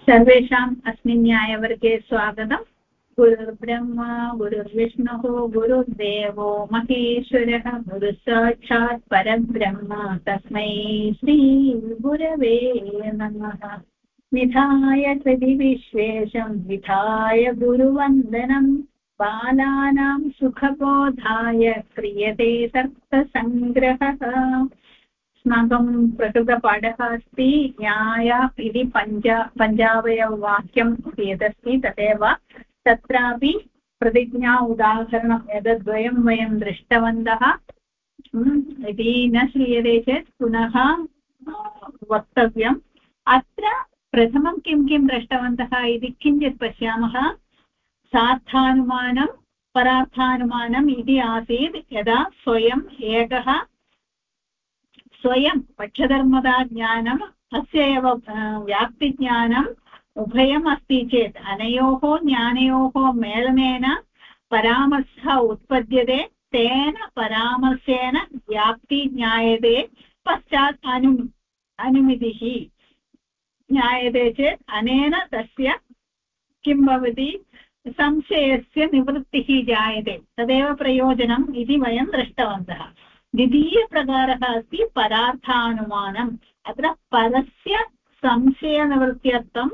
सर्वेषाम् अस्मिन् न्यायवर्गे स्वागतम्। गुरुर्ब्रह्मा गुरुर्विष्णुः गुरुर्देवो महेश्वरः गुरुसाक्षात् परब्रह्म तस्मै श्रीगुरवे नमः। निधाय कृति विश्वेशं विधाय गुरुवन्दनं बालानां सुखबोधाय क्रियते तर्कसङ्ग्रहः। अस्माकं प्रकृतपाठः अस्ति न्याय इति पञ्चावयववाक्यम् यदस्ति तदेव तत्रापि प्रतिज्ञा उदाहरणम् एतद्वयं वयं दृष्टवन्तः। यदि न श्रूयते चेत् पुनः वक्तव्यम्। अत्र प्रथमं किं किं दृष्टवन्तः इति किञ्चित् पश्यामः। सार्थानुमानं परार्थानुमानम् इति आसीत् यदा स्वयम् एकः स्वयं पक्षधर्मदा ज्ञानं तस्य एव व्याप्तिज्ञानम् उभयम् अस्ति चेत् अनयोः ज्ञानयोः मेलनेन परामर्शः उत्पद्यते। तेन परामर्शेन व्याप्ति ज्ञायते। पश्चात् अनुमितिः ज्ञायते चेत् अनेन तस्य किं भवति संशयस्य निवृत्तिः जायते। तदेव प्रयोजनम् इति वयं दृष्टवन्तः। द्वितीयप्रकारः अस्ति परार्थानुमानम्। अत्र परस्य संशयनिवृत्त्यर्थं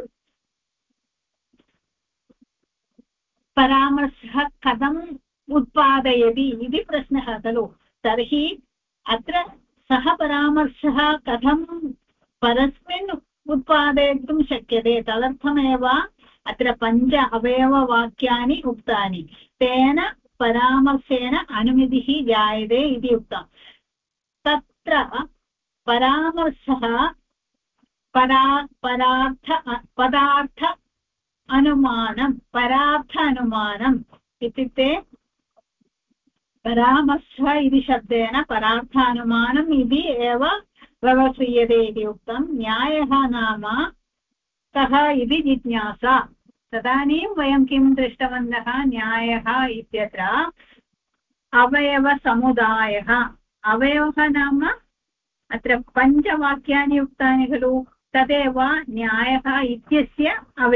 परामर्शः कथम् उत्पादयति इति प्रश्नः खलु। तर्हि अत्र सः परामर्शः कथं परस्मिन् उत्पादयितुं शक्यते तदर्थमेव अत्र पञ्च अवयववाक्यानि उक्तानि। तेन परामर्शेन अनुमितिः जायते इति उक्तम्। तत्र परामर्शः पदार्थ अनुमानम् इत्युक्ते परामर्शः इति शब्देन परार्थानुमानम् इति एव व्यवह्रियते इति उक्तं। न्यायः नाम कः इति जिज्ञासा। तदानीं वयं किं दृष्टवन्तः। न्यायः इत्यत्र अवयवसमुदायः। अवयवः नाम अत्र पञ्चवाक्यानि उक्तानि खलु। तदेव न्यायः इत्यस्य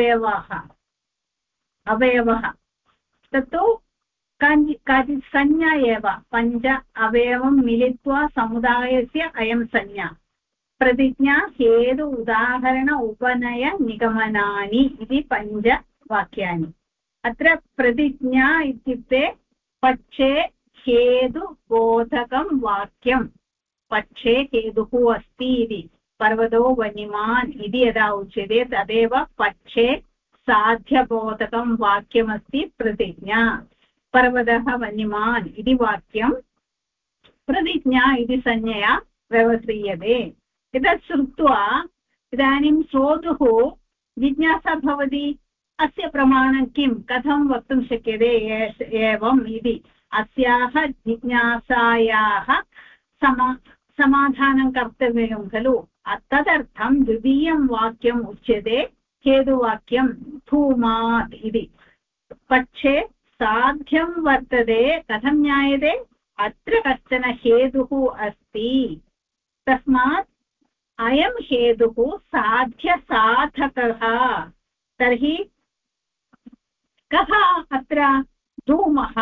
अवयवः तत्तु काचित् संज्ञा एव। पञ्च अवयवं मिलित्वा समुदायस्य अयं संज्ञा। प्रतिज्ञा हेतु उदाहरण उपनय निगमनानि इति पञ्च वाक्यानि। अत्र प्रतिज्ञा इत्युक्ते पक्षे हेतु बोधकं वाक्यं। पक्षे हेतुः अस्ति इति पर्वतो वन्यमान् इति यदा उच्यते तदेव पक्षे साध्यबोधकं वाक्यमस्ति प्रतिज्ञा। पर्वतः वन्यमान् इति वाक्यं प्रतिज्ञा इति संज्ञया व्यवह्रियते। एतत् श्रुत्वा इदानीं श्रोतुः जिज्ञासा भवति अस्य प्रमाणं किं कथं वक्तुं शक्यते एवम् इति। अस्याः जिज्ञासायाः समाधानं कर्तव्यं खलु। तदर्थं द्वितीयं वाक्यम् उच्यते हेतुवाक्यं धूमात् इति। पक्षे साध्यं वर्तते कथं ज्ञायते। अत्र कश्चन हेतुः अस्ति तस्मात् अयं हेतुः साध्यसाधकः। तर्हि कः अत्र धूमः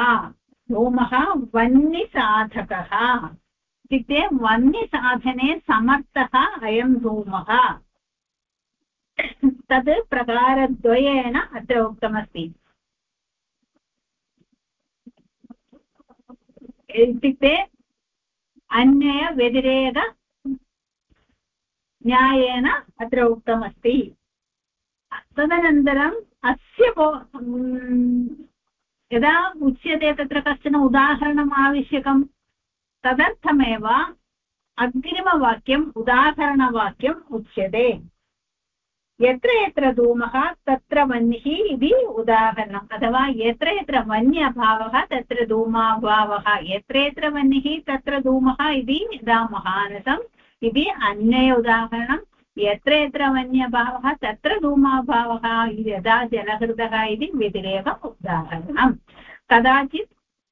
वह्निसाधकः इत्युक्ते वह्निसाधने समर्थः अयं धूमः। तद् प्रकारद्वयेन अत्र उक्तमस्ति। इत्युक्ते अन्वयव्यतिरेक न्यायेन अत्र उक्तमस्ति। तदनन्तरम् अस्य यदा उच्यते तत्र कश्चन उदाहरणम् आवश्यकं। तदर्थमेव अग्रिमवाक्यम् उदाहरणवाक्यम् उच्यते। यत्र यत्र धूमः तत्र वह्निः इति उदाहरणम्। अथवा यत्र यत्र वह्नि अभावः तत्र धूमाभावः। यत्र यत्र वह्निः तत्र धूमः इति यदा महानसम् इति अन्य उदाहरणं। यत्र यत्र वन्यभावः तत्र धूमाभावः यदा जलहृदः इति व्यतिरेक उदाहरणम्। कदाचित्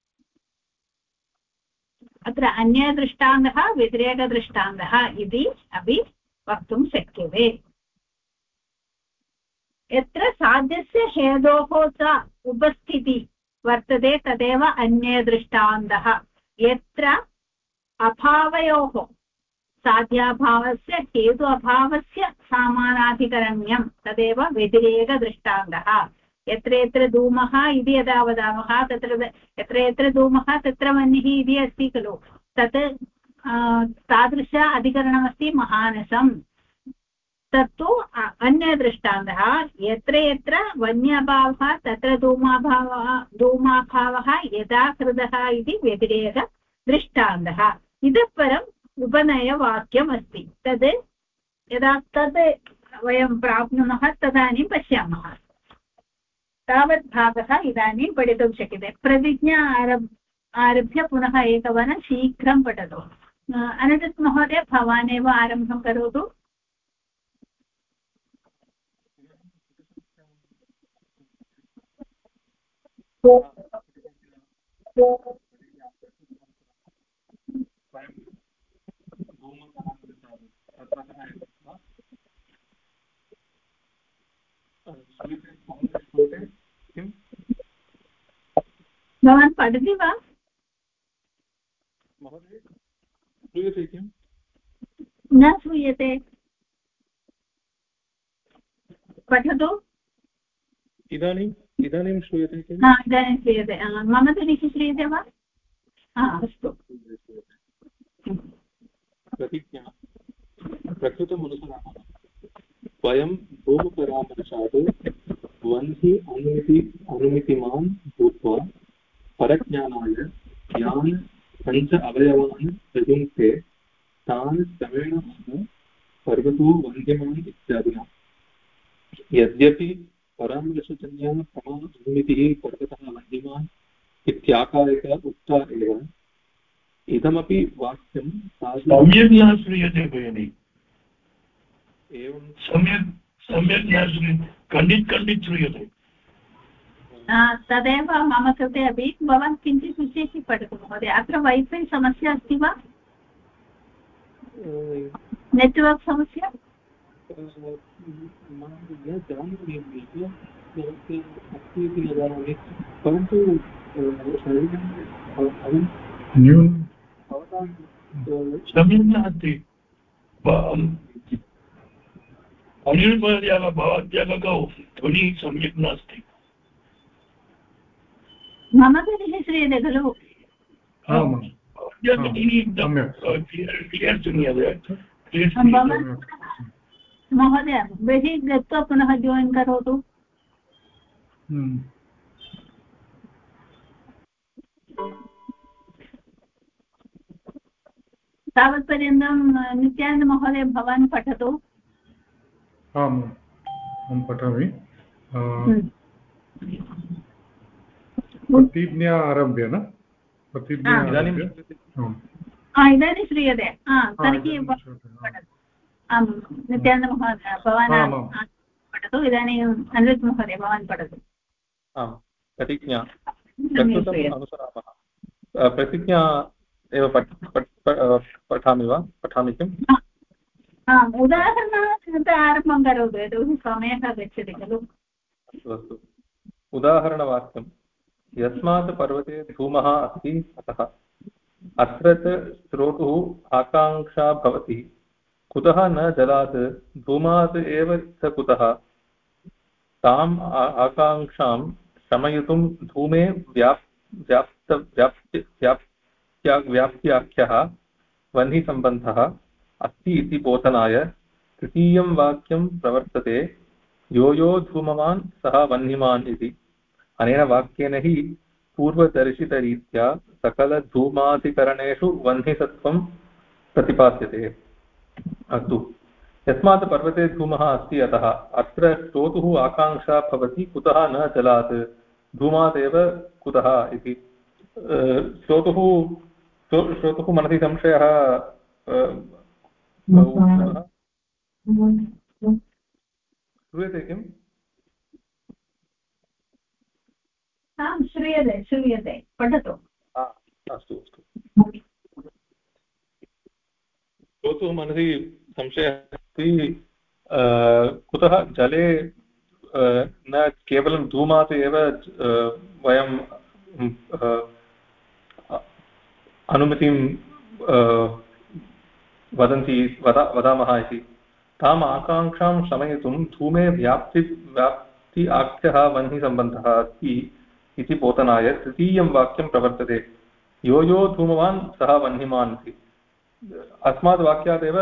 अत्र अन्यदृष्टान्तः व्यतिरेकदृष्टान्तः इति अपि वक्तुं शक्यते। यत्र साध्यस्य हेतोः च उपस्थितिः वर्तते तदेव अन्ये दृष्टान्तः यत्र अभावयोः साध्याभावस्य हेतु अभावस्य समानाधिकरण्यं तदेव व्यतिरेकदृष्टान्तः यत्र यत्र धूमः इति यदा वदामः तत्र यत्र यत्र धूमः तत्र वह्निः इति अस्ति खलु तत् तादृश अधिकरणमस्ति महानसम् तत्तु अन्यदृष्टान्तः यत्र यत्र वन्यभावः तत्र धूमाभावः यदा कृतः इति व्यतिरेकदृष्टान्तः इतः परम् उपनयवाक्यम् अस्ति तद् यदा तद् वयं प्राप्नुमः तदानीं पश्यामः तावत् भागः इदानीं पठितुं शक्यते प्रतिज्ञा आरभ्य पुनः एकवारं शीघ्रं पठतु अनन्तरं महोदय भवान् एव आरम्भं करोतु भवान् पठति वा महोदय श्रूयते किं न श्रूयते पठतु इदानीं श्रूयते किम् इदानीं श्रूयते मम ध्वनिः श्रूयते वा अस्तु प्रतिज्ञा प्रकृतमनुसरामः वयं भूमपरामर्शात् वह्नि अनुमितिमान् भूत्वा परज्ञानाय यान् पञ्च अवयवान् प्रयुङ्क्ते तान् क्रमेण पर्वतो वन्ध्यमान् इत्यादिना यद्यपि परामर्शजन्या प्रमा अनुमितिः पर्वतः वन्ध्यमान् इत्याकारक उक्ता एव इदमपि वाक्यं सम्यक् न श्रूयते भगिनि एवं सम्यक् न श्रूयते खण्डित श्रूयते तदेव मम कृते अपि भवान् किञ्चित् विशेषी पठतु महोदय अत्र वैफै समस्या अस्ति वा नेट्वर्क् समस्या परन्तु सम्यक् नास्ति अनिल् महोदयः भवत्याः ध्वनिः सम्यक् नास्ति मम ध्वनिः श्रूयते खलु महोदय बहिः गत्वा पुनः जायिन् करोतु तावत्पर्यन्तं नित्यानन्द महोदय भवान् पठतु आम् अहं पठामि प्रतिज्ञा आरभ्य न प्रतिज्ञा इदानीं श्रूयते तर्हि आं नित्यानन्द महोदय भवान् पठतु इदानीम् अनिरुद्ध महोदय भवान् पठतु प्रतिज्ञा प्रकृतम् अनुसरामः प्रतिज्ञा एव पठामि किम् उदाहरणात् आरम्भं करोतु यतोहि समयः गच्छति खलु अस्तु उदाहरणवाक्यं यस्मात् पर्वते धूमः अस्ति अतः अत्र च श्रोतुः आकाङ्क्षा भवति कुतः न जलात् धूमात् एव च कुतः ताम् आकाङ्क्षां शमयितुं धूमे व्याप्त्याख्यः वह्निसम्बन्धः अस्ति इति बोधनाय तृतीयं वाक्यं प्रवर्तते यो यो धूमवान् सः वह्निमान् इति अनेन वाक्येन हि पूर्वदर्शितरीत्या सकलधूमाधिकरणेषु वह्निसत्त्वं प्रतिपाद्यते अस्तु यस्मात् पर्वते धूमः अस्ति अतः अत्र श्रोतुः आकाङ्क्षा भवति कुतः न जलात् धूमादेव कुतः इति श्रोतुः मनसि संशयः श्रूयते किम् श्रूयते पठतु अस्तु श्रोतुः मनसि संशयः अस्ति कुतः जले न केवलं धूमात् एव वयं अनुमतिं वदामः इति ताम् आकाङ्क्षां शमयितुं धूमे व्याप्ति आख्यः वह्निसम्बन्धः अस्ति इति बोधनाय तृतीयं वाक्यं प्रवर्तते यो यो धूमवान् सः वह्निमान् इति अस्मात् वाक्यादेव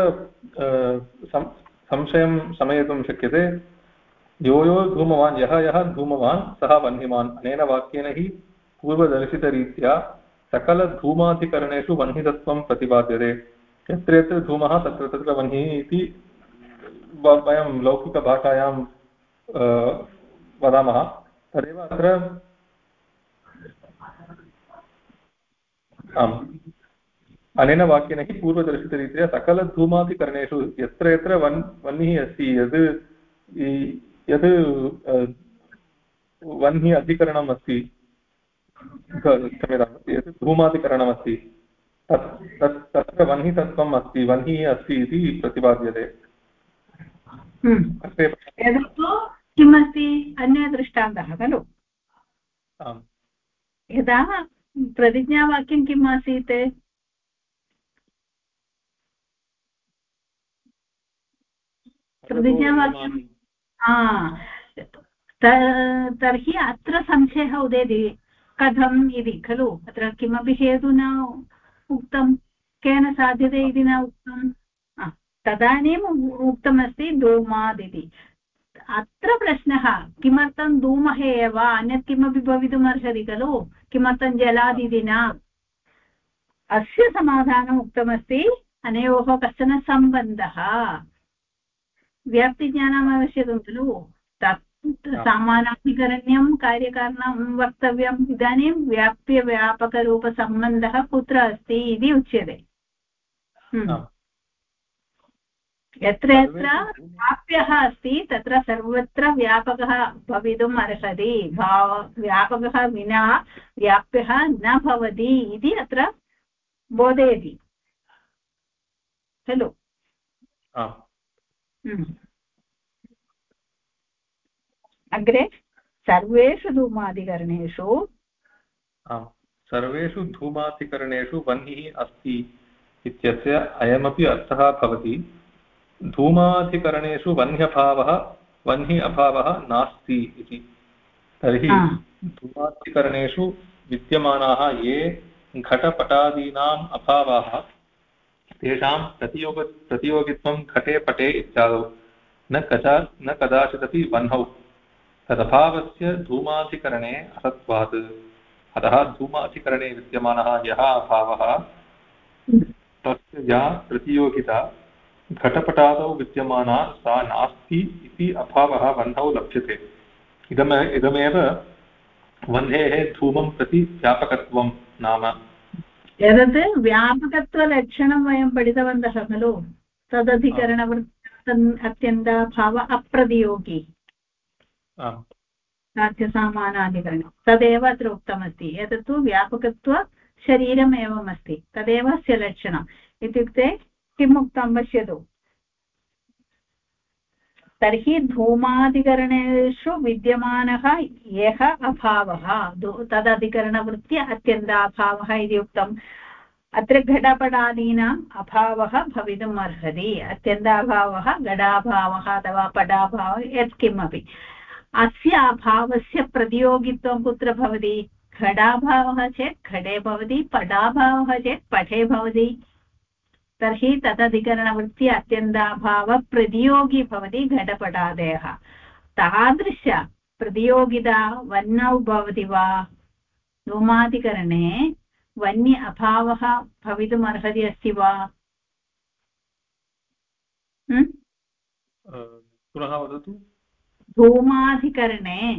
संशयं शमयितुं शक्यते यो यो धूमवान् यः यः धूमवान् सः वह्निमान् अनेन वाक्येन हि पूर्वदर्शितरीत्या सकलधूमाधिकरणेषु वह्नितत्वं प्रतिपाद्यते यत्र यत्र धूमः तत्र तत्र वह्निः इति वयं लौकिकभाषायां वदामः तदेव अत्र आम् अनेन वाक्येन हि पूर्वदर्शितरीत्या सकलधूमादिकरणेषु यत्र यत्र वह्निः अस्ति यद् वह्नि अधिकरणम् अस्ति क्षम्यतां यत् धूमादिकरणमस्ति तत्र वह्नितत्वम् अस्ति वह्निः अस्ति इति प्रतिपाद्यते किमस्ति अन्य दृष्टान्तः खलु यदा प्रतिज्ञावाक्यं किम् आसीत् प्रतिज्ञावाक्यं तर्हि अत्र संशयः उदेति कथम् इति खलु अत्र किमपि हेतु न उक्तं केन साध्यते इति न उक्तं तदानीम् उक्तमस्ति धूमात् इति अत्र प्रश्नः किमर्थं धूमः एव अन्यत् किमपि भवितुमर्हति खलु किमर्थं जलादिति न अस्य समाधानम् उक्तमस्ति अनयोः कश्चन सम्बन्धः व्याप्तिज्ञानम् आवश्यकं खलु तत् सामानाधिकरण्यं कार्यकारणं वक्तव्यम् इदानीं व्याप्यव्यापकरूपसम्बन्धः कुत्र अस्ति इति उच्यते यत्र यत्र व्याप्यः अस्ति तत्र सर्वत्र व्यापकः भवितुम् अर्हति व्यापकः विना व्याप्यः न भवति इति अत्र बोधयति खलु अग्रे सर्वेषु धूमाधिकरणेषु वह्निः अस्ति इत्यस्य अयमपि अर्थः भवति धूमाधिकरणेषु वह्नि अभावः नास्ति इति तर्हि धूमाधिकरणेषु विद्यमानाः ये घटपटादीनाम् अभावाः तेषां प्रतियोगित्वं घटे पटे इत्यादौ न कदाचिदपि वह्नौ तदभावस्य धूमाधिकरणे असत्वात् अतः धूमाधिकरणे विद्यमानः यः अभावः तस्य या प्रतियोगिता घटपटादौ विद्यमाना सा नास्ति इति अभावः वह्नौ लभ्यते इदमेव वह्नेः धूमं प्रति व्यापकत्वं नाम एतत् व्यापकत्वलक्षणं वयं पठितवन्तः खलु तदधिकरणवृत्ति अत्यन्ताभाव अप्रतियोगी साध्यसामानाधिकरणं तदेव अत्र उक्तमस्ति एतत्तु व्यापकत्व शरीरम् एवम् अस्ति तदेव अस्य लक्षणम् इत्युक्ते किम् उक्तं पश्यतु तर्हि धूमाधिकरणेषु विद्यमानः यः अभावः तदधिकरणवृत्ति अत्यन्ताभावः इति उक्तम् अत्र घटपटादीनाम् अभावः भवितुम् अर्हति अत्यन्ताभावः घटाभावः अथवा पटाभावः यत्किमपि अस्य अभावस्य प्रतियोगित्वं कुत्र भवति घटाभावः चेत् घटे भवति पटाभावः चेत् पटे भवति तर्हि तदधिकरणवृत्ति अत्यन्ताभावप्रतियोगी भवति घटपटादयः तादृश प्रतियोगिता वह्नौ भवति वा धूमाधिकरणे वह्नि अभावः भवितुम् अर्हति अस्ति वा पुनः वदतु धूमाधिकरणे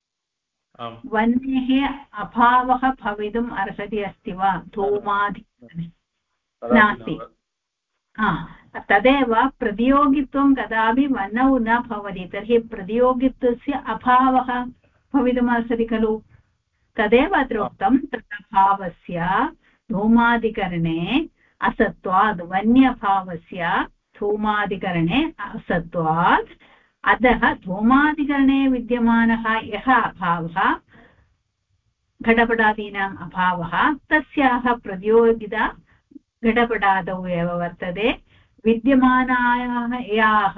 वह्नेः अभावः भवितुम् अर्हति अस्ति वा धूमाधिकरणे नास्ति तदेव प्रतियोगित्वं कदापि वह्नौ न भवति तर्हि प्रतियोगित्वस्य अभावः भवितुमर्हति खलु तदेव अत्र उक्तं तदभावस्य धूमाधिकरणे असत्वात् वन्यभावस्य धूमाधिकरणे असत्वात् अतः धूमादिकरणे विद्यमानः यः अभावः घटपटादीनाम् अभावः तस्याः प्रतियोगिता घटपटादौ एव वर्तते विद्यमानायाः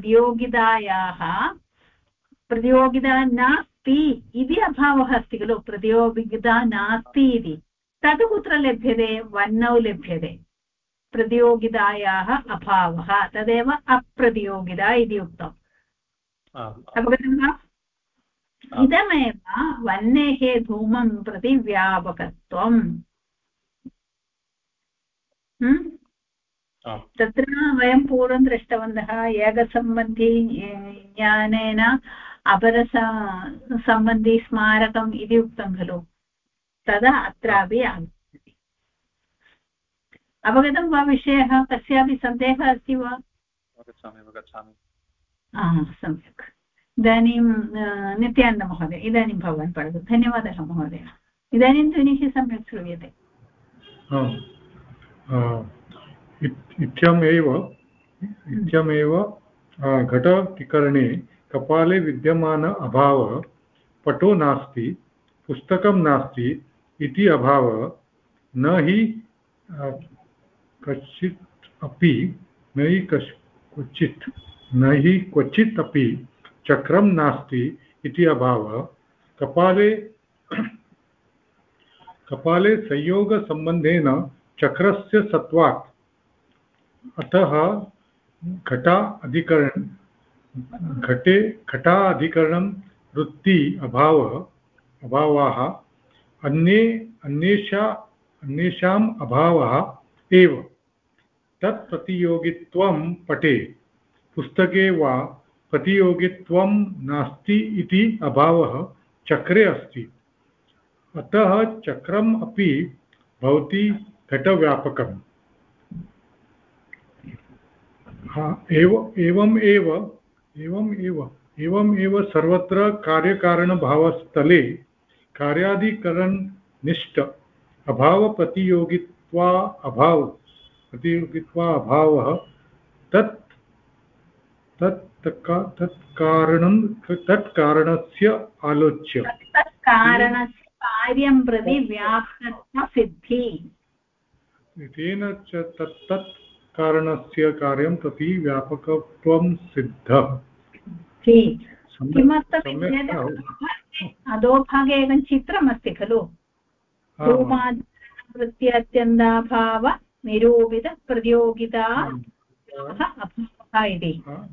प्रतियोगिता नास्ति इति अभावः अस्ति खलु प्रतियोगिता नास्ति इति तद् कुत्र लभ्यते वह्नौ लभ्यते प्रतियोगितायाः अभावः तदेव अप्रतियोगिता इति उक्तम् अवगतं वा इदमेव वह्नेः धूमं प्रति व्यापकत्वम् तत्र वयं पूर्वं दृष्टवन्तः एकसम्बन्धी ज्ञानेन अपरसम्बन्धी स्मारकम् इति उक्तं खलु तदा अत्रापि अवगतं वा विषयः कस्यापि सन्देहः अस्ति वा सम्यक् इदानीं नित्यानन्दमहोदय इदानीं भवान् पठतु धन्यवादः महोदय इदानीं ध्वनिः सम्यक् श्रूयते इत्यमेव घटविकरणे कपाले विद्यमान अभावः पटो नास्ति पुस्तकं नास्ति इति अभावः न हि क्वचित् अपि चक्रं नास्ति इति अभावः कपाले संयोगसम्बन्धेन चक्रस्य सत्त्वात् अतः घटाधिकरणं वृत्ति अभावाः अन्येषाम् अभावः एव तत्प्रतियोगित्वं पटे पुस्तके वा प्रतियोगित्वं नास्ति इति अभावः चक्रे अस्ति अतः चक्रम् अपि भवति घटव्यापकम् एवमेव सर्वत्र कार्यकारणभावस्थले कार्यादिकरणनिष्ठ अभावः तत्कारणस्य आलोच्य तत्कारणस्य कार्यं प्रति व्याप्तत्वसिद्धि तेन च तत् कारणस्य कार्यं प्रति व्यापकत्वं सिद्धः किमर्थम् अधोभागे एकं चित्रमस्ति खलु धूमादिवृत्त्यत्यन्ताभाव निरूपित प्रतियोगिता अभावः इति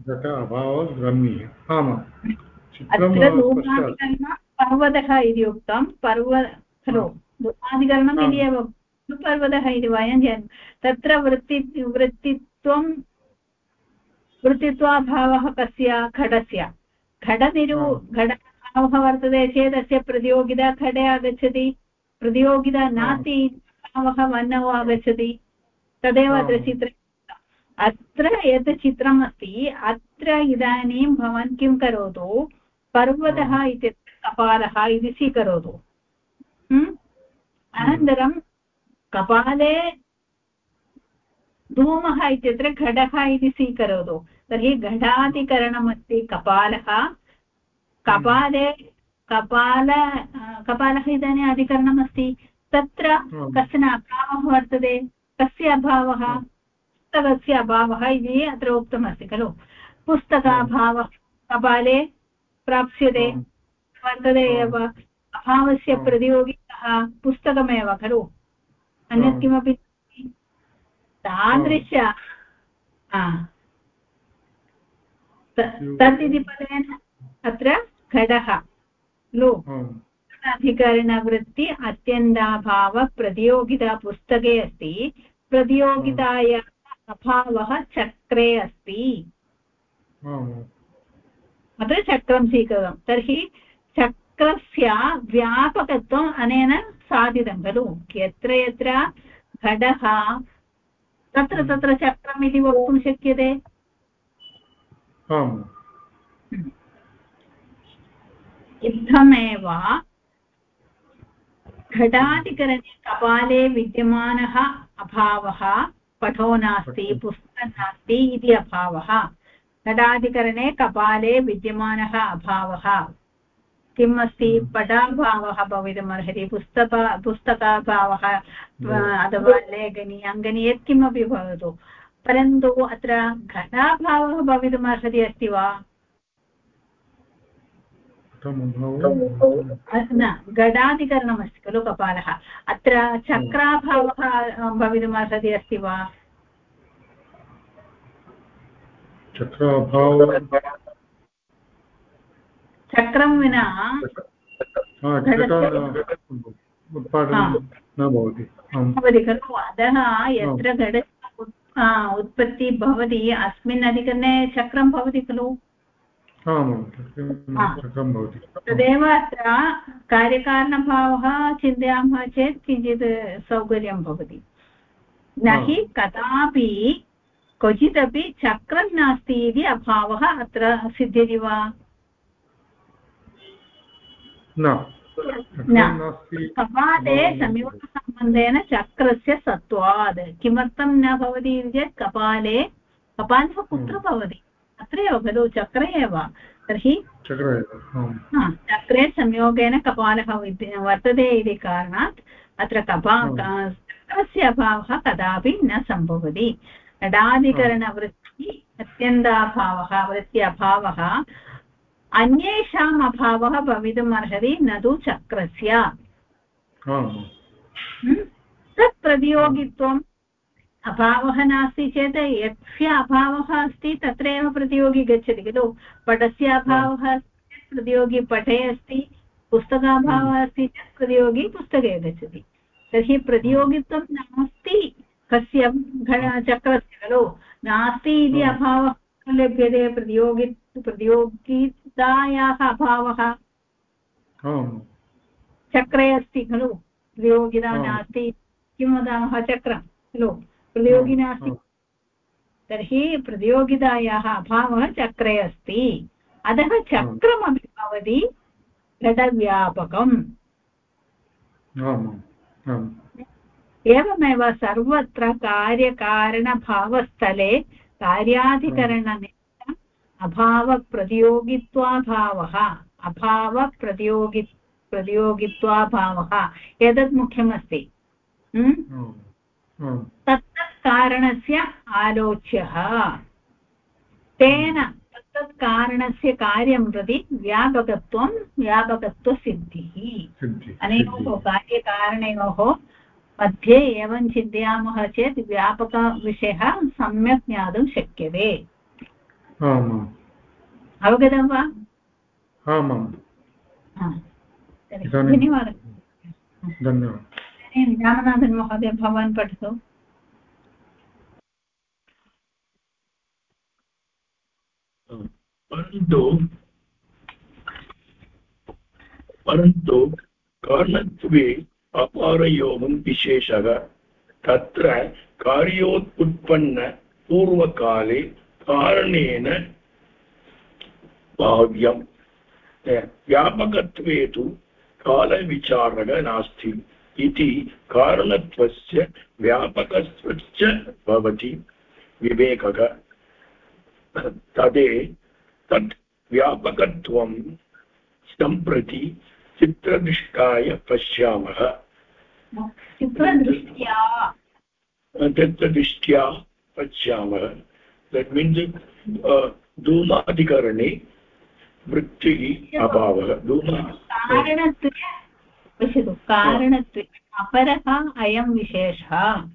अत्र धूमादिकरणं पर्वतः इति उक्तं खलु धूमादिकरणम् इति एव पर्वतः इति वयं जानीमः तत्र वृत्तित्वाभावः कस्य घटस्य घटाभावः वर्तते चेत् तस्य प्रतियोगिता घटे आगच्छति प्रतियोगिता नास्ति भावः वह्नौ आगच्छति तदेव अत्र चित्रे अत्र यत् चित्रम् अस्ति अत्र इदानीं भवान् किं करोतु पर्वतः इत्यत्र कपालः इति स्वीकरोतु अनन्तरं कपाले धूमः इत्यत्र घटः इति स्वीकरोतु तर्हि घटाधिकरणमस्ति कपालः कपालः इदानीम् अधिकरणमस्ति तत्र कश्चन अभावः वर्तते कस्य अभावः पुस्तकस्य अभावः इति अत्र उक्तमस्ति खलु पुस्तकाभावः कपाले प्राप्स्यते वर्तते एव अभावस्य प्रतियोगितः पुस्तकमेव खलु अन्यत् किमपि तादृश तत् इति पदेन अत्र घटः खलु अधिकरणवृत्ति अत्यन्ताभाव प्रतियोगिता पुस्तके अस्ति प्रतियोगितायाः अभावः चक्रे अस्ति अत्र चक्रं स्वीकृतं तर्हि चक्रस्य व्यापकत्वम् अनेन साधितं खलु यत्र यत्र घटः तत्र तत्र चक्रम् इति वक्तुं शक्यते इत्थमेव घटाधिकरणे कपाले विद्यमानः अभावः पटो नास्ति पुस्तकं नास्ति इति अभावः घटाधिकरणे कपाले विद्यमानः अभावः किम् अस्ति पटाभावः भवितुमर्हति पुस्तकाभावः अथवा लेखनी अङ्गनी यत्किमपि भवतु परन्तु अत्र घटाभावः भवितुमर्हति अस्ति वा न घटाधिकरणमस्ति खलु कपालः अत्र चक्राभावः भवितुमर्हति अस्ति वा चक्रं विना भवति खलु अतः यत्र घटस्य उत्पत्तिः भवति अस्मिन् अधिकरणे चक्रं भवति खलु तदेव अत्र कार्यकारणभावः चिन्तयामः चेत् किञ्चित् सौकर्यं भवति न हि कदापि क्वचिदपि चक्रं नास्ति इति अभावः अत्र सिद्ध्यति वा न कपाले संयोगसम्बन्धेन चक्रस्य सत्त्वात् किमर्थं न भवति इति चेत् कपालः कुत्र भवति अत्रैव खलु चक्रे एव तर्हि चक्रे संयोगेन कपालः वर्तते इति कारणात् अत्र चक्रस्य अभावः कदापि न सम्भवति घटाधिकरणवृत्ति अत्यन्ताभावः वृत्ति अभावः अन्येषाम् अभावः भवितुम् अर्हति न तु चक्रस्य तत् प्रतियोगित्वम् अभावः नास्ति चेत् यस्य अभावः अस्ति तत्रैव प्रतियोगी गच्छति खलु पटस्य अभावः अस्ति चेत् प्रतियोगी पटे अस्ति पुस्तकाभावः अस्ति चेत् प्रतियोगी पुस्तके गच्छति तर्हि प्रतियोगित्वं नास्ति कस्य चक्रस्य खलु नास्ति इति अभावः लभ्यते प्रतियोगितायाः अभावः चक्रे अस्ति खलु प्रतियोगिता नास्ति किं वदामः चक्रं खलु प्रतियोगी नास्ति तर्हि प्रतियोगितायाः अभावः चक्रे अस्ति अतः चक्रमपि भवति घटव्यापकम् एवमेव सर्वत्र कार्यकारणभावस्थले कार्याधिकरणनिमित्त प्रतियोगित्वाभावः एतत् मुख्यमस्ति तत्तत् कारणस्य आलोच्यः तेन तत्तत् कारणस्य कार्यं प्रति व्यापकत्वसिद्धिः अनयोः कार्यकारणयोः मध्ये एवं चिन्तयामः चेत् व्यापकविषयः सम्यक् ज्ञातुं शक्यते अवगतं वा धन्यवादः रामनाथन् महोदय भवान् पठतु परन्तु कारणत्वे अपारयोगं विशेषः तत्र कार्योत्पन्न पूर्वकाले कारणेन भाव्यं व्यापकत्वे तु कालविचारः नास्ति इति कारणत्वस्य व्यापकत्वश्च भवति विवेकः तत् व्यापकत्वं सम्प्रति चित्रदृष्टाय पश्यामः चित्रदृष्ट्या पश्यामः that means धूमाधिकरणे वृत्तिः अभावः कारणत्वे अपरः अयं विशेषः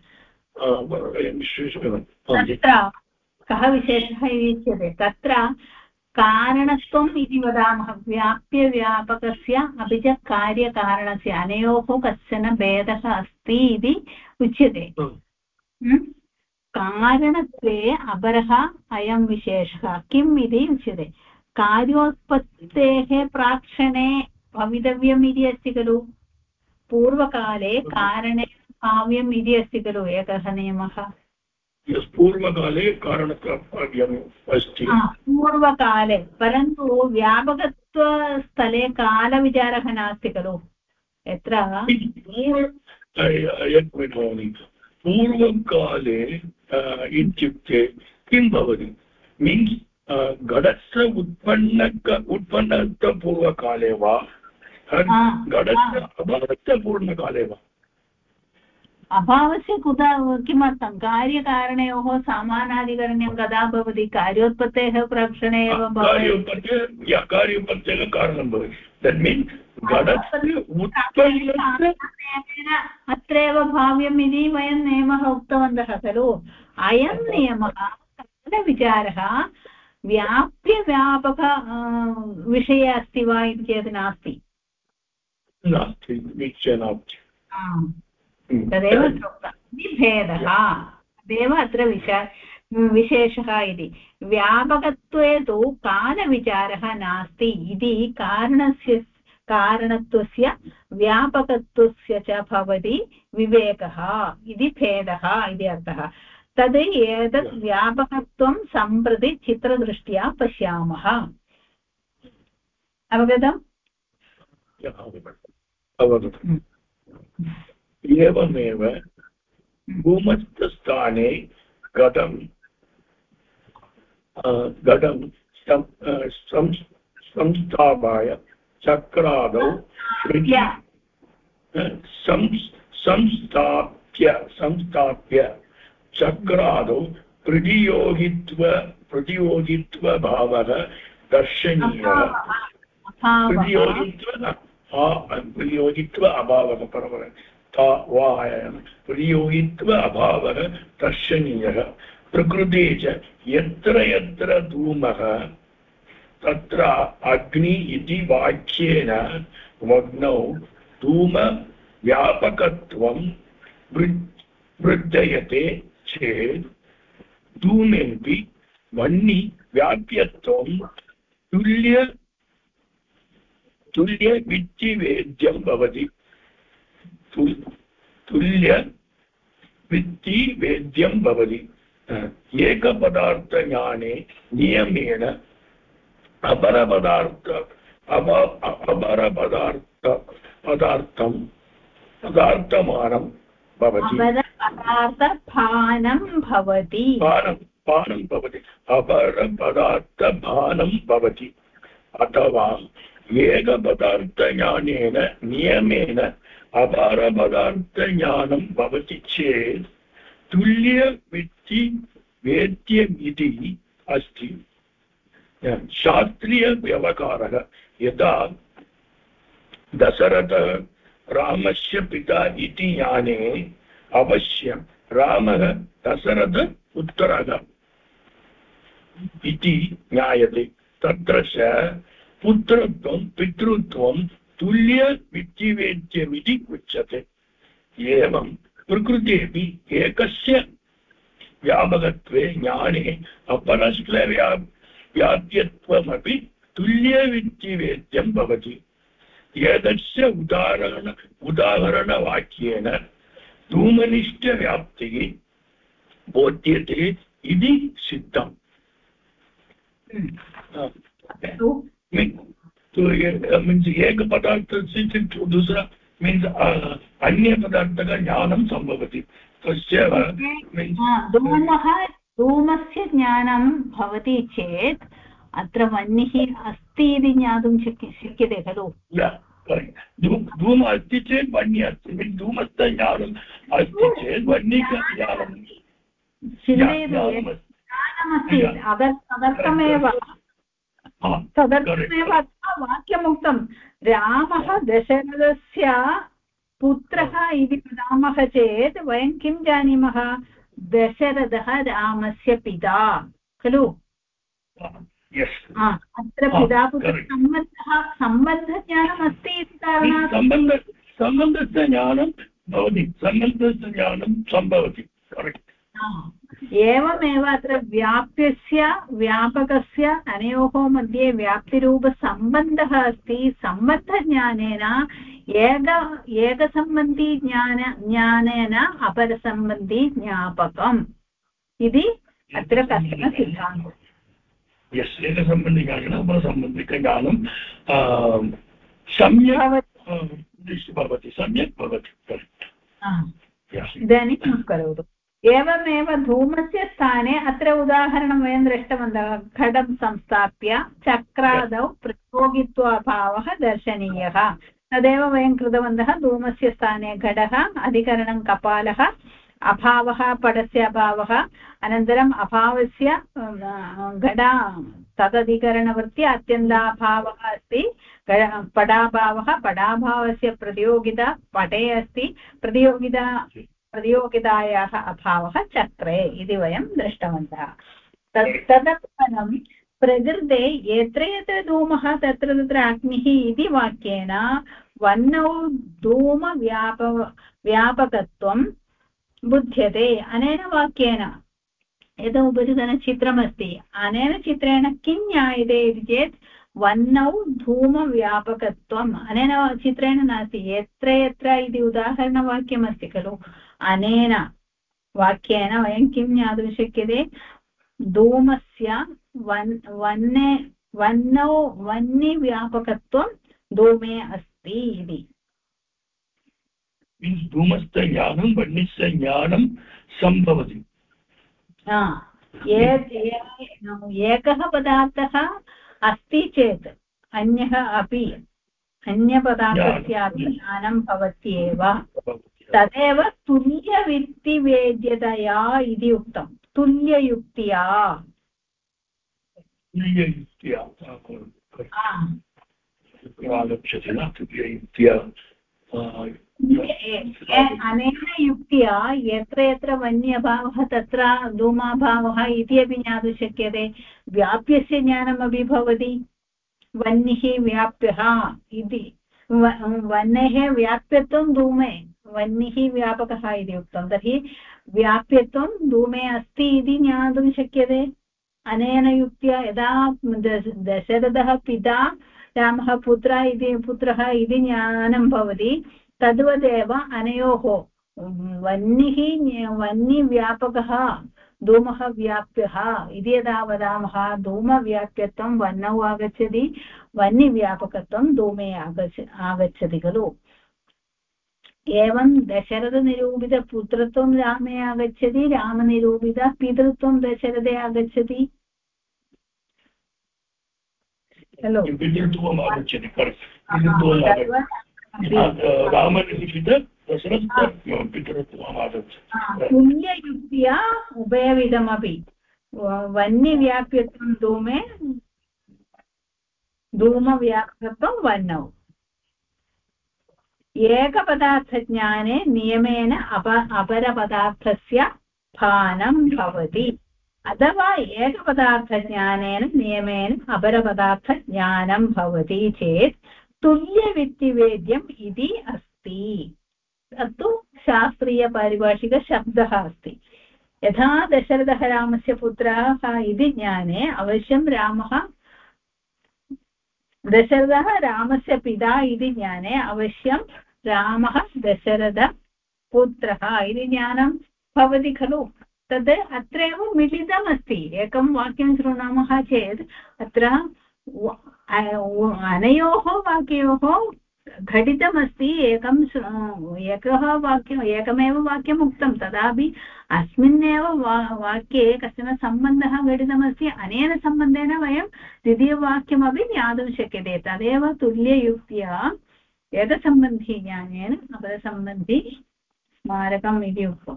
तत्र कः विशेषः इत्युच्यते तत्र कारणत्वम् इति वदामः व्याप्यव्यापकस्य अपि च कार्यकारणस्य अनयोः कश्चन भेदः अस्ति इति उच्यते कारणत्वे अपरः अयं विशेषः किम् इति उच्यते कार्योत्पत्तेः प्राक्षणे भवितव्यम् इति अस्ति खलु पूर्वकाले कारणे भाव्यम् इति अस्ति खलु एकः नियमः पूर्वकाले कारणकार्यम् अस्ति पूर्वकाले परन्तु व्यापकत्वस्थले कालविचारः नास्ति खलु यत्र पूर्वकाले इत्युक्ते किं भवति मीन्स् घटस्य उत्पन्नत्वपूर्वकाले वा घटस्य अभावस्य पूर्णकाले वा अभावस्य किमर्थं कार्यकारणयोः समानाधिकरण्यं कदा भवति कार्योत्पत्तेः प्रक्षणे एव कार्योत्पत्तेः कारणं भवति दट् मीन्स् अत्रैव भाव्यम् इति वयं नियमः उक्तवन्तः खलु अयं नियमः कालविचारः व्याप्यव्यापक विषये अस्ति वा इति चेत् नास्ति तदेव भेदः तदेव अत्र विशेषः इति व्यापकत्वे तु कालविचारः नास्ति इति कारणत्वस्य व्यापकत्वस्य च भवति विवेकः इति भेदः इति अर्थः तद् एतत् व्यापकत्वं सम्प्रति चित्रदृष्ट्या पश्यामः अवगतम् एवमेव भूमस्थस्थाने घटं संस्थाप्य चक्रादौ संस्थाप्य चक्रादौ प्रतियोगित्वभावः दर्शनीयः प्रतियोगित्व अभावः प्रतियोगित्व अभावः दर्शनीयः प्रकृते च यत्र यत्र धूमः तत्र अग्नि इति वाक्येन वग्नौ धूमव्यापकत्वं वृद्धयते चेत् धूमेऽपि वह्नि व्याप्यत्वं तुल्यवित्तिवेद्यं भवति तुल्यवित्तिवेद्यं भवति एकपदार्थज्ञाने नियमेन पदार्थमानं भवति पानं भवति अपरपदार्थभानं भवति अथवा एकपदार्थज्ञानेन नियमेन अपरपदार्थज्ञानं भवति चेत् तुल्यवित्तिवेद्यमिति अस्ति शास्त्रीयव्यवहारः यदा दशरथः रामस्य पिता इति ज्ञाने अवश्यं रामः दशरथ पुत्रः इति ज्ञायते तत्र च पुत्रत्वं पितृत्वं तुल्यवित्तिवेद्यमिति उच्यते एवं प्रकृतेऽपि एकस्य व्यापकत्वे ज्ञाने अपरस्य व्याप्यत्वमपि तुल्यवित्तिवेद्यं भवति एतस्य उदाहरणवाक्येन धूमनिष्ठव्याप्तिः बोध्यते इति सिद्धम् मीन्स् एक पदार्थस्य दूसरा मीन्स् अन्य पदार्थः ज्ञानं सम्भवति तस्य धूमस्य ज्ञानं भवति चेत् अत्र वह्निः अस्ति इति ज्ञातुं शक्यते खलु धूम अस्ति चेत् वह्निः अस्ति मीन्स् धूमस्य ज्ञानम् अस्ति चेत् वह्निः ज्ञानम् तदर्थमेव वाक्यमुक्तं रामः दशरथस्य पुत्रः इति वदामः चेत् वयं किं जानीमः दशरथः रामस्य पिता खलु अत्र पिता सम्बन्धज्ञानम् अस्ति इति कारणात् सम्बन्धस्य ज्ञानं भवति सम्बन्धस्य ज्ञानं सम्भवति एवमेव अत्र व्याप्यस्य व्यापकस्य अनयोः मध्ये व्याप्तिरूपसम्बन्धः अस्ति सम्बन्धज्ञानेन एकसम्बन्धी ज्ञानेन अपरसम्बन्धी ज्ञापकम् इति अत्र कश्चन सिद्धान्तः एकसम्बन्धिज्ञानेन अपरसम्बन्धिकज्ञानं सम्यक् भवति इदानीं करोतु एवमेव धूमस्य स्थाने अत्र उदाहरणं वयं दृष्टवन्तः घटं संस्थाप्य चक्रादौ प्रतियोगित्वाभावः दर्शनीयः तदेव वयं कृतवन्तः धूमस्य स्थाने घटः अधिकरणं कपालः अभावः पटस्य अभावः अनन्तरम् अभावस्य घटा तदधिकरणवृत्ति अत्यन्ताभावः अस्ति पटाभावः पटाभावस्य प्रतियोगिता पटे अस्ति प्रतियोगितायाः अभावः चक्रे इति वयं दृष्टवन्तः तदनन्तरं प्रकृते यत्र यत्र धूमः तत्र तत्र अग्निः इति वाक्येन वह्नौ धूमव्यापकत्वं बुध्यते अनेन वाक्येन यदा उपरितनचित्रमस्ति अनेन चित्रेण किं ज्ञायते इति चेत् वह्नौ धूमव्यापकत्वम् अनेन चित्रेण नास्ति यत्र यत्र इति उदाहरणवाक्यमस्ति खलु अनेन वाक्येन वयं किं ज्ञातुं शक्यते धूमस्य वह्निव्यापकत्वं धूमे अस्ति इति धूमस्य ज्ञानं वह्निस्य ज्ञानं सम्भवति एकः पदार्थः अस्ति चेत् अन्यः अपि अन्यपदार्थस्यापि ज्ञानं भवत्येव तदेव तुल्यवित्तिवेद्यतया इति उक्तं तुल्ययुक्त्या अनेन युक्त्या यत्र यत्र वन्यभावः तत्र धूमाभावः इति अपि ज्ञातुं शक्यते व्याप्यस्य ज्ञानमपि भवति वह्निः व्याप्यः इति वह्नेः व्याप्यत्वं धूमे वह्निः व्यापकः इति उक्तं तर्हि व्याप्यत्वं धूमे अस्ति इति ज्ञातुं शक्यते अनेन युक्त्या यदा दशरथः पिता रामः पुत्रः इति ज्ञानं भवति तद्वदेव अनयोः वह्निव्यापकः धूमः व्याप्यः इति यदा वदामः धूमव्याप्यत्वं वह्नौ आगच्छति वह्निव्यापकत्वं धूमे आगच्छति खलु एवं दशरथनिरूपितपुत्रत्वं रामे आगच्छति रामनिरूपितपितृत्वं दशरथे आगच्छति खलु तुल्ययुक्त्या उभयविधमपि वह्निव्याप्यत्वं धूमे धूमव्याप्यत्वं वह्नौ एकपदार्थज्ञाने नियमेन अपरपदार्थस्य भानं भवति अथवा एकपदार्थज्ञानेन नियमेन अपरपदार्थज्ञानं भवति चेत् तुल्यवित्तिवेद्यम् इति अस्ति तत्तु शास्त्रीयपारिभाषिकशब्दः अस्ति यथा दशरथः रामस्य पुत्रः इति ज्ञाने अवश्यं दशरथः रामस्य पिता इति ज्ञाने अवश्यं रामः दशरथपुत्रः इति ज्ञानं भवति खलु तद् अत्रैव मिलितमस्ति एकं वाक्यं शृणुमः चेत् अत्र अनयोः वाक्ययोः घटितमस्ति एकमेव वाक्यम् उक्तं तदापि अस्मिन्नेव वाक्ये कश्चन सम्बन्धः घटितमस्ति अनेन सम्बन्धेन वयं द्वितीयवाक्यमपि ज्ञातुं शक्यते तदेव तुल्ययुक्त्या एकसम्बन्धी ज्ञानेन अपरसम्बन्धी स्मारकम् इति उक्तम्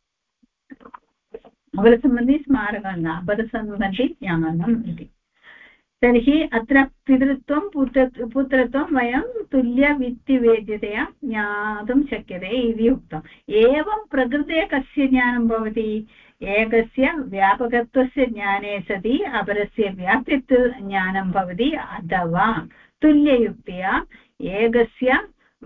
अपरसम्बन्धी स्मारकं न अपरसम्बन्धी ज्ञानम् इति तर्हि अत्र पितृत्वं पुत्रत्वं वयं तुल्यवित्तिवेद्यतया ज्ञातुं शक्यते इति उक्तम् एवं प्रकृते कस्य ज्ञानं भवति एकस्य व्यापकत्वस्य ज्ञाने सति अपरस्य व्याप्यत्वज्ञानं भवति अथवा तुल्ययुक्त्या एकस्य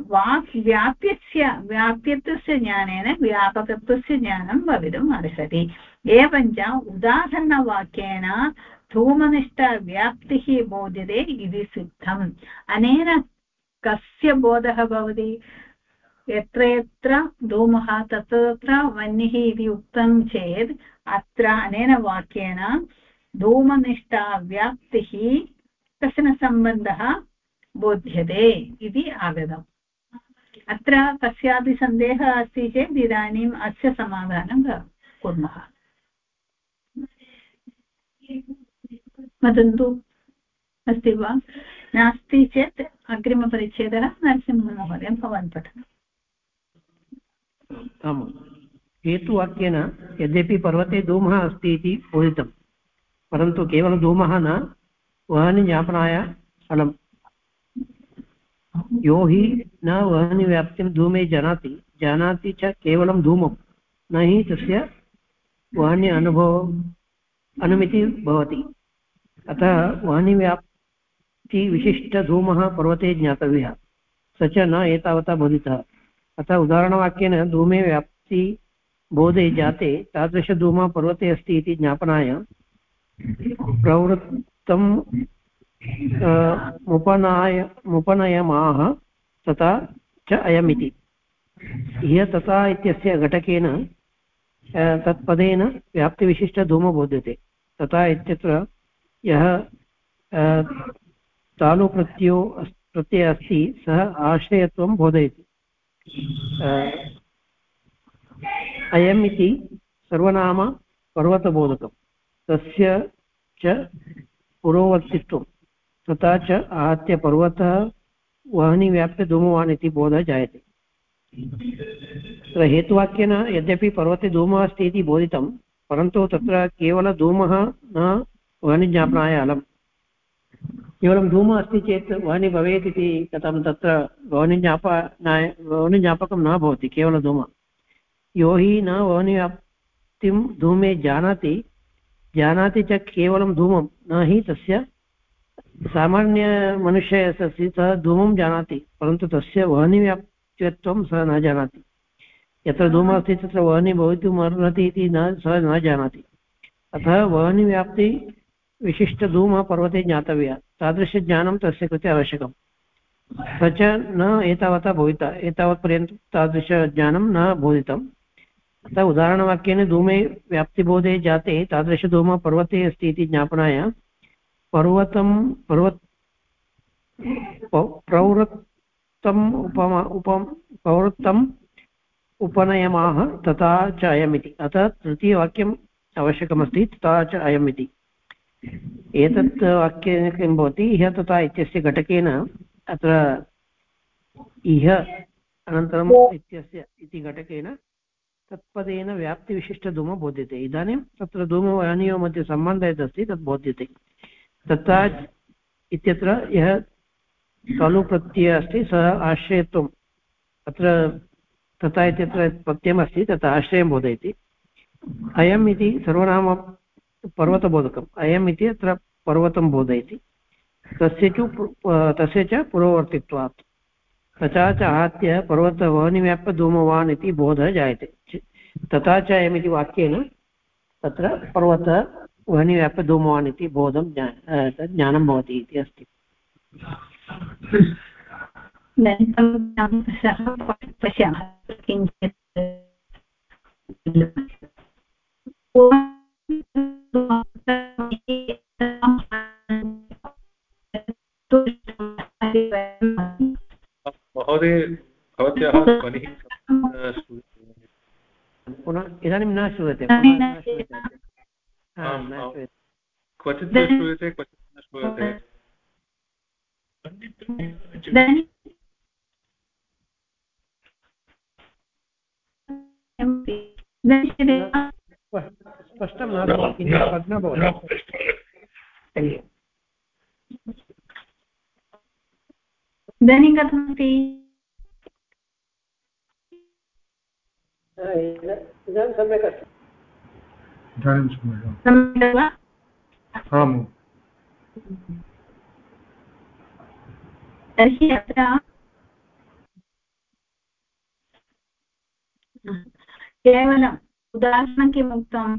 व्याप्यत्वस्य ज्ञानेन व्यापकत्वस्य ज्ञानं भवितुम् अर्हति एवञ्च उदाहरणवाक्येन धूमनिष्ठव्याप्तिः बोध्यते इति सिद्धम् अनेन कस्य बोधः भवति यत्र यत्र धूमः तत्र वह्निः इति उक्तं चेत् अत्र अनेन वाक्येन धूमनिष्ठव्याप्तिः कश्चन सम्बन्धः बोध्यते इति आगतम् अत्र कस्यापि सन्देहः अस्ति चेत् इदानीम् अस्य समाधानं कुर्मः। वदन्तु, अस्ति वा? नास्ति चेत् अग्रिमपरिच्छेदः नरसिंहमहोदय भवान् पठतु। आम्, हेतुवाक्येन यद्यपि पर्वते धूमः अस्ति इति बोधितं, परन्तु केवलं धूमः न वहनिज्ञापनाय अलम्। यो हि न वहनिव्याप्तिं धूमे जानाति, जानाति च केवलं धूमं, न हि तस्य वहनि अनुमिति भवति। अतः वहनिव्याप्तिविशिष्टधूमः पर्वते ज्ञातव्यः, स च न एतावता बोधितः। अतः उदाहरणवाक्येन धूमे व्याप्ति बोधे जाते तादृशधूमः पर्वते अस्ति इति ज्ञापनाय प्रवृत्तं मुपनयमाह तथा च अयमिति। ह्य तथा इत्यस्य घटकेन तत्पदेन व्याप्तिविशिष्टधूमो बोध्यते। तथा इत्यत्र यः तालुप्रत्ययः अस्ति सः आश्रयत्वं बोधयति। अयम् इति सर्वनाम पर्वतबोधकं, तस्य च पुरोवर्तित्वं, तथा च आहत्य पर्वतः वहनिव्याप्य धूमवान् इति बोधः जायते। तत्र हेतुवाक्येन यद्यपि पर्वते धूमः अस्ति इति बोधितं, परन्तु तत्र केवलधूमः न वहनिज्ञापनाय अलम्। केवलं धूमः अस्ति चेत् वहनि भवेत् इति कथं? तत्र वहनिज्ञापकं न भवति, केवलधूमः। यो हि न वहनिव्याप्तिं धूमे जानाति, जानाति च केवलं धूमं, न हि तस्य सामान्यमनुष्य अस्ति सः धूमं जानाति, परन्तु तस्य वहनिव्याप्तित्वं सः न जानाति। यत्र धूमः अस्ति तत्र वहनि भवितुमर्हति इति सः न जानाति। अतः वहनिव्याप्तिविशिष्टधूमः पर्वते ज्ञातव्यः, तादृशज्ञानं तस्य कृते आवश्यकम्। स च न एतावता बोधितः, एतावत्पर्यन्तं तादृशज्ञानं न बोधितम्। अतः उदाहरणवाक्येन धूमे व्याप्तिबोधे जाते तादृशधूमः पर्वते अस्ति इति ज्ञापनाय प्रवृत्तम् उपनयमाह तथा च अयमिति। अतः तृतीयवाक्यम् आवश्यकमस्ति, तथा च अयमिति। एतत् वाक्येन किं भवति? इह तथा इत्यस्य घटकेन अत्र इह अनन्तरम् इत्यस्य इति घटकेन तत्पदेन व्याप्तिविशिष्टधूमः बोध्यते। इदानीं तत्र धूमवहनयोः मध्ये सम्बन्धः यदस्ति तद् बोध्यते। तथा इत्यत्र यः तालुप्रत्ययः अस्ति सः आश्रयत्वम्, अत्र तथा इत्यत्र प्रत्ययमस्ति तथा आश्रयं बोधयति। अयम् इति सर्वनाम पर्वतबोधकम्, अयम् इति अत्र पर्वतं बोधयति। तस्य च पुरोवर्तित्वात्, तथा च आहत्य पर्वतवहनिव्याप्यधूमवान् इति बोधः जायते। तथा च अयमिति वाक्येन तत्र पर्वतः वहनिव्याप्यधूमवान् इति बोधं ज्ञानं भवति इति अस्ति। पश्यामः किञ्चित् महोदय, भवत्याः ध्वनिः पुनः इदानीं न श्रूयते, क्वचित् श्रूयते क्वचित् न श्रूयते। स्पष्टं न भवति, किञ्चित् भग्नः भवति। इदानीं कथमस्ति? इदानीं सम्यक् अस्ति। इदानीं सम्यक् वा? आम्। तर्हि अत्र केवलम् उदाहरणं किम् उक्तम्?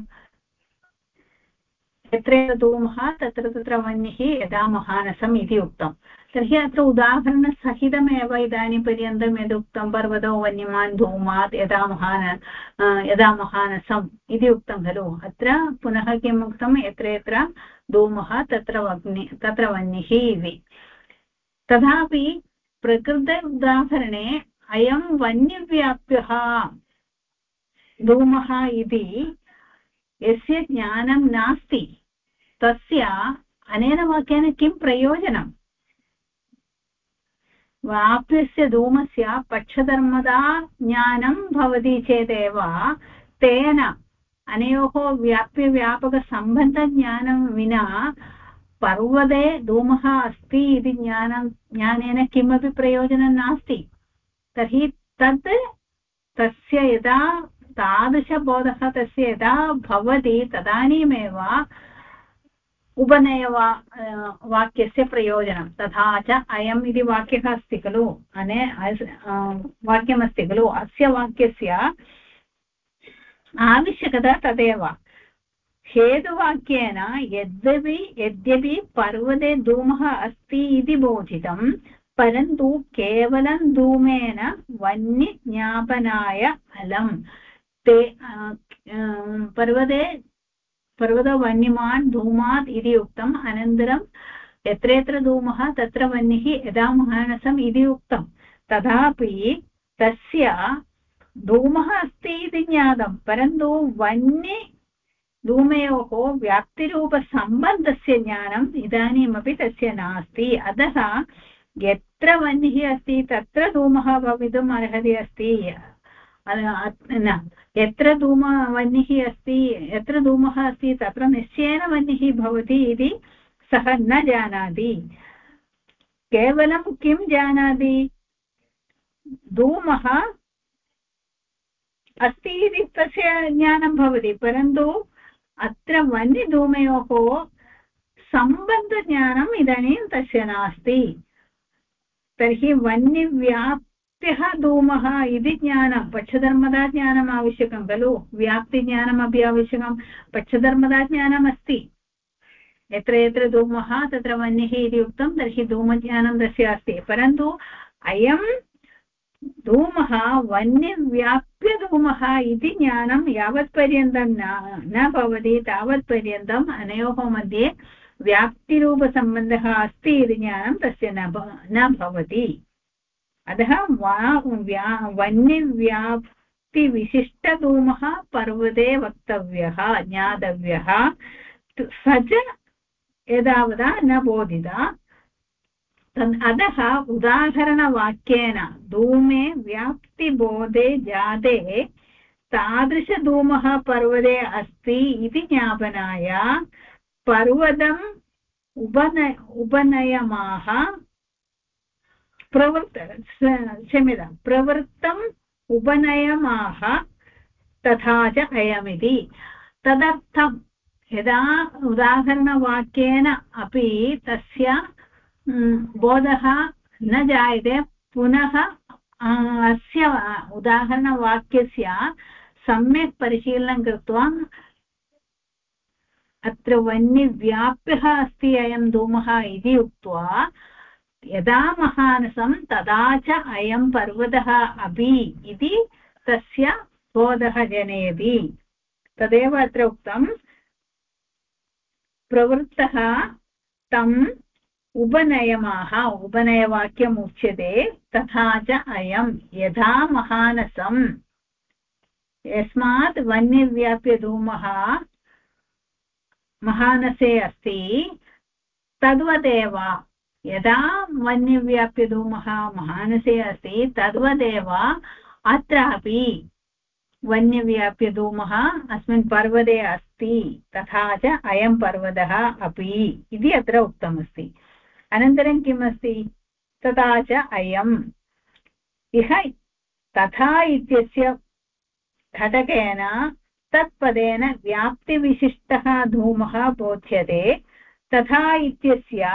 यत्र धूमः तत्र तत्र वह्निः यदा महानसम् इति उक्तं। तर्हि अत्र उदाहरणसहितमेव इदानीं पर्यन्तं यदुक्तं पर्वतो वन्यमान् धूमात् यदा महानसम् इति उक्तं खलु। अत्र पुनः किम् उक्तं? यत्र यत्र धूमः तत्र वह्निः इति। तथापि प्रकृत उदाहरणे अयं वह्निव्याप्यः धूमः इति यस्य ज्ञानं नास्ति तस्य अनेन वाक्येन किं प्रयोजनम्? व्याप्यस्य धूमस्य पक्षधर्मदा ज्ञानं भवति चेदेव तेन अनयोः व्याप्यव्यापकसम्बन्धज्ञानं विना पर्वते धूमः अस्ति इति ज्ञानेन किमपि प्रयोजनं नास्ति। तर्हि तस्य यदा तादृशबोधः तस्य यदा भवति तदानीमेव वाक्यस्य प्रयोजनं। तथा च अयम् इति वाक्यः अस्ति खलु, वाक्यमस्ति खलु, अस्य वाक्यस्य आवश्यकता तदेव। हेतुवाक्येन यद्यपि पर्वते धूमः अस्ति इति बोधितं, परन्तु केवलं धूमेन वह्निज्ञापनाय अलम्। ते पर्वतो वह्निमान् धूमात् इति उक्तम्। अनन्तरं यत्र यत्र धूमः तत्र वह्निः यदा महानसम् इति उक्तं। तथापि तस्य धूमः अस्ति इति ज्ञातं, परन्तु वह्नि धूमयोः व्याप्तिरूपसम्बन्धस्य ज्ञानम् इदानीमपि तस्य नास्ति। अतः यत्र वह्निः अस्ति तत्र धूमः भवितुम् अर्हति अस्ति, यत्र वह्निः अस्ति, यत्र धूमः अस्ति तत्र निश्चयेन वह्निः भवति इति सः न जानाति। केवलं किं जानाति? धूमः अस्ति इति तस्य ज्ञानं भवति, परन्तु अत्र वह्निधूमयोः सम्बन्धज्ञानम् इदानीं तस्य नास्ति। तर्हि वह्निव्याप्त्यः धूमः इति ज्ञानं, पक्षधर्मदा ज्ञानम् आवश्यकं खलु, व्याप्तिज्ञानमपि आवश्यकं, पक्षधर्मदा ज्ञानम् अस्ति। यत्र यत्र धूमः तत्र वह्निः इति उक्तं, तर्हि धूमज्ञानं तस्य अस्ति, परन्तु अयं धूमः वह्निव्याप्यधूमः इति ज्ञानं यावत्पर्यन्तं न भवति तावत्पर्यन्तम् अनयोः मध्ये व्याप्तिरूपसम्बन्धः अस्ति इति ज्ञानं तस्य न भवति। अतः वह्निव्याप्तिविशिष्टधूमः पर्वते वक्तव्यः, ज्ञातव्यः। स च एतावता न बोधिता। अतः उदाहरणवाक्येन धूमे व्याप्तिबोधे जाते तादृशधूमः पर्वते अस्ति इति ज्ञापनाय पर्वतम् उपनयमाः प्रवृत्तम् उपनयमाः तथा च अयमिति। तदर्थं यदा उदाहरणवाक्येन अपि तस्य बोधः न जायते, पुनः अस्य उदाहरणवाक्यस्य सम्यक् परिशीलनं कृत्वा अत्र वह्निव्याप्यः अस्ति अयं धूमः इति उक्त्वा यदा महानसं तदा च अयं पर्वतः अपि इति तस्य बोधः जनयति। तदेव अत्र उक्तं, प्रवृत्तः तम् उपनयमाः, उपनयवाक्यम् उच्यते। तथा च अयं यथा महानसं, यस्मात् वह्निव्याप्यधूमः महानसे अस्ति तद्वदेव, यदा वह्निव्याप्यधूमः महानसे अस्ति तद्वदेव अत्रापि वह्निव्याप्यधूमः अस्मिन् पर्वते अस्ति, तथा च अयं पर्वतः अपि इति अत्र उक्तमस्ति। अनन्तरं किम् अस्ति? तथा च अयम्। इह तथा इत्यस्य घटकेन तत्पदेन व्याप्तिविशिष्टः धूमः बोध्यते। तथा इत्यस्य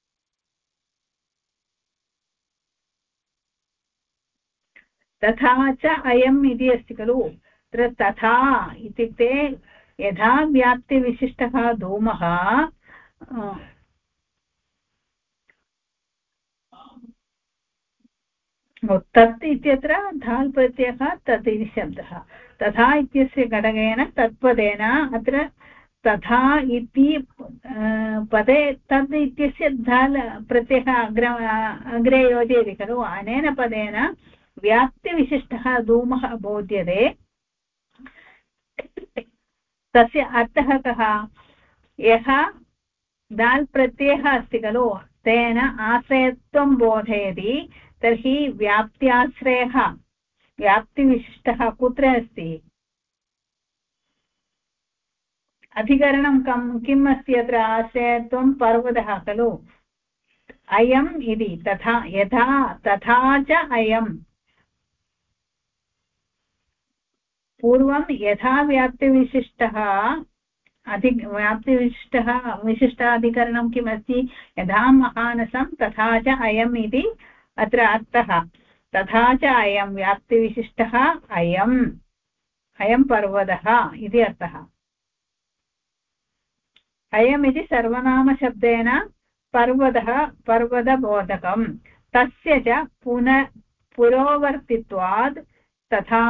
तथा च अयम् इति अस्ति खलु, तत्र तथा इत्युक्ते यथा व्याप्तिविशिष्टः धूमः तत् इत्यत्र धाल् प्रत्ययः तत् इति शब्दः। तथा इत्यस्य घटकेन तत्पदेन अत्र तथा इति पदे तद् इत्यस्य धाल् प्रत्ययः अग्रे योजयति खलु, अनेन पदेन व्याप्तिविशिष्टः धूमः बोध्यते। तस्य अर्थः कः? यः दाल् प्रत्ययः अस्ति खलु तेन आश्रयत्वं बोधयति तर्हि व्याप्त्याश्रयः व्याप्तिविशिष्टः कुत्र अस्ति? अधिकरणं किम् अस्ति अत्र? आश्रयत्वं पर्वतः खलु अयम् इति तथा यथा तथा च अयम् पूर्वं यथा व्याप्तिविशिष्टः विशिष्टाधिकरणं किमस्ति? यथा महानसं तथा च अयम् इति अत्र अर्थः। तथा च अयं व्याप्तिविशिष्टः अयं पर्वतः इति अर्थः। अयम् इति सर्वनामशब्देन पर्वतबोधकं तस्य च पुरोवर्तित्वात् तथा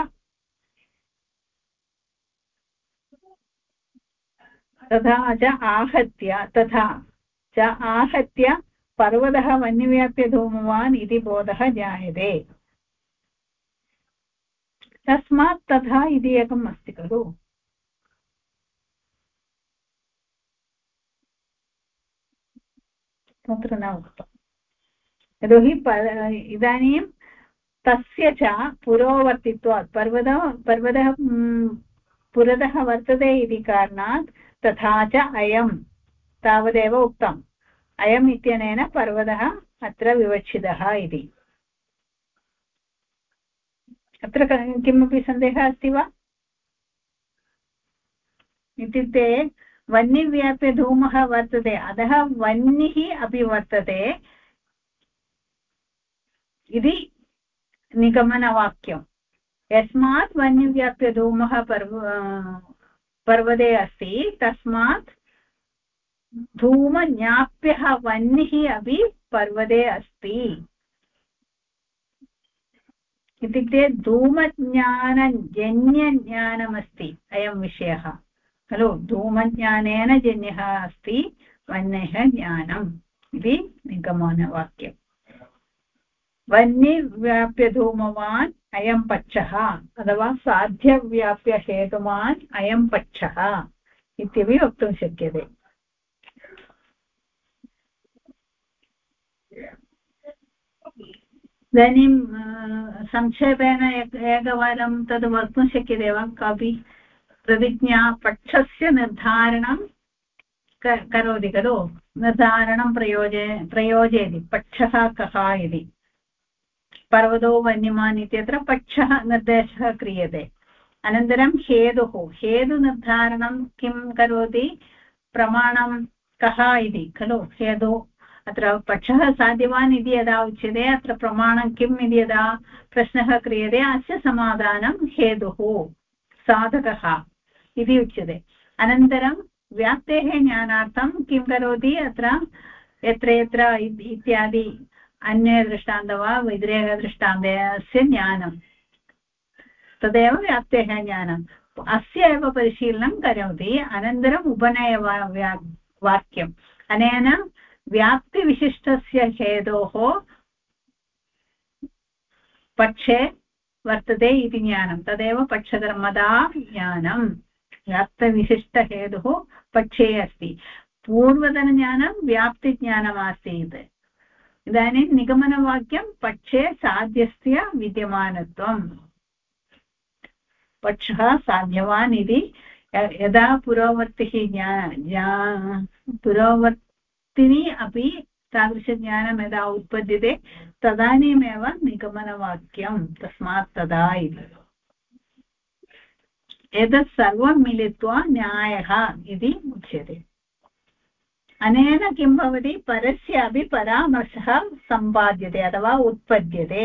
च आहत्य पर्वतः वह्निव्याप्य धूमवान् इति बोधः जायते। तस्मात् तथा इति एकम् अस्ति खलु। तत्र न उक्तम् यतोहि इदानीं तस्य च पुरोवर्तित्वात् पर्वतः पुरतः वर्तते इति कारणात् तथा च अयं तावदेव उक्तम्। अयम् इत्यनेन पर्वतः अत्र विवक्षितः इति। अत्र किमपि सन्देहः अस्ति वा? इत्युक्ते वह्निव्याप्य धूमः वर्तते अतः वह्निः अपि वर्तते इति निगमनवाक्यम्। यस्मात् वह्निव्याप्य धूमः पर्वते अस्ति तस्मात् धूमज्ञाप्यः वह्निः अपि पर्वते अस्ति। इत्युक्ते धूमज्ञानजन्यज्ञानमस्ति अयं विषयः खलु। धूमज्ञानेन जन्यः अस्ति वह्नेः ज्ञानम् इति निगमनवाक्यम्। वह्निव्याप्य धूमवान् अयं पक्षः अथवा साध्यव्याप्य हेतुमान् अयं पक्षः इत्यपि वक्तुं शक्यते। इदानीं संक्षेपेण एकवारं तद् वक्तुं शक्यते वा? कापि प्रतिज्ञा पक्षस्य निर्धारणं करोति खलु। निर्धारणं प्रयोजयति पक्षः कः इति। पर्वतो वन्यमान् इत्यत्र पक्षः निर्देशः क्रियते। अनन्तरं हेतुनिर्धारणं किं करोति? प्रमाणं कः इति खलु। हेतु अत्र पक्षः साध्यवान् इति यदा उच्यते अत्र प्रमाणं किम् इति यदा प्रश्नः क्रियते अस्य समाधानं हेतुः साधकः इति उच्यते। अनन्तरं व्याप्तेः ज्ञानार्थं किं करोति? अत्र यत्र यत्र इत्यादि अन्य दृष्टान्त वा व्यतिरेकदृष्टान्तस्य ज्ञानं तदेव व्याप्तेः ज्ञानम्। अस्य एव परिशीलनं करोति। अनन्तरम् उपनयवाक्यम् अनेन व्याप्तिविशिष्टस्य हेतोः पक्षे वर्तते इति ज्ञानं तदेव पक्षधर्मदा ज्ञानं। व्याप्तविशिष्टहेतुः पक्षे अस्ति। पूर्वतनज्ञानं व्याप्तिज्ञानमासीत्। इदानीं निगमनवाक्यं पक्षे साध्यस्य विद्यमानत्वम्। पक्षः साध्यवान् इति यदा पुरोवर्तिनी अपि तादृशज्ञानं यदा उत्पद्यते तदानीमेव निगमनवाक्यं तस्मात् तदा इति। एतत् सर्वं मिलित्वा न्यायः इति उच्यते। अनेन किं भवति? परस्य अपि परामर्शः सम्पाद्यते अथवा उत्पद्यते।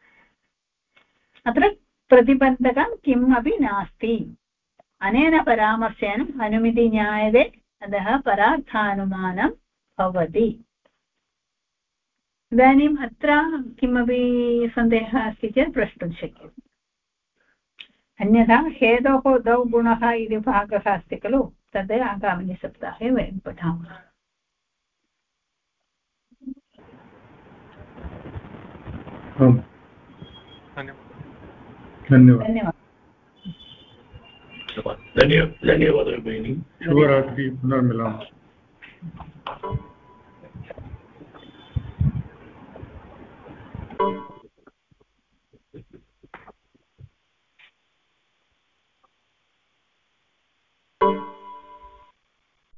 अत्र प्रतिबन्धकं किम् अपि नास्ति। अनेन परामर्शेन अनुमिति ज्ञायते अतः परार्थानुमानं भवति। इदानीम् अत्र किमपि सन्देहः अस्ति चेत् प्रष्टुं शक्यते। अन्यथा हेतोः द्वौ गुणः इति भागः अस्ति खलु तद् आगामिनि सप्ताहे वयं पठामः। धन्यवादः। धन्यवादः भगिनी। शुभरात्रि, पुनर्मिलामः।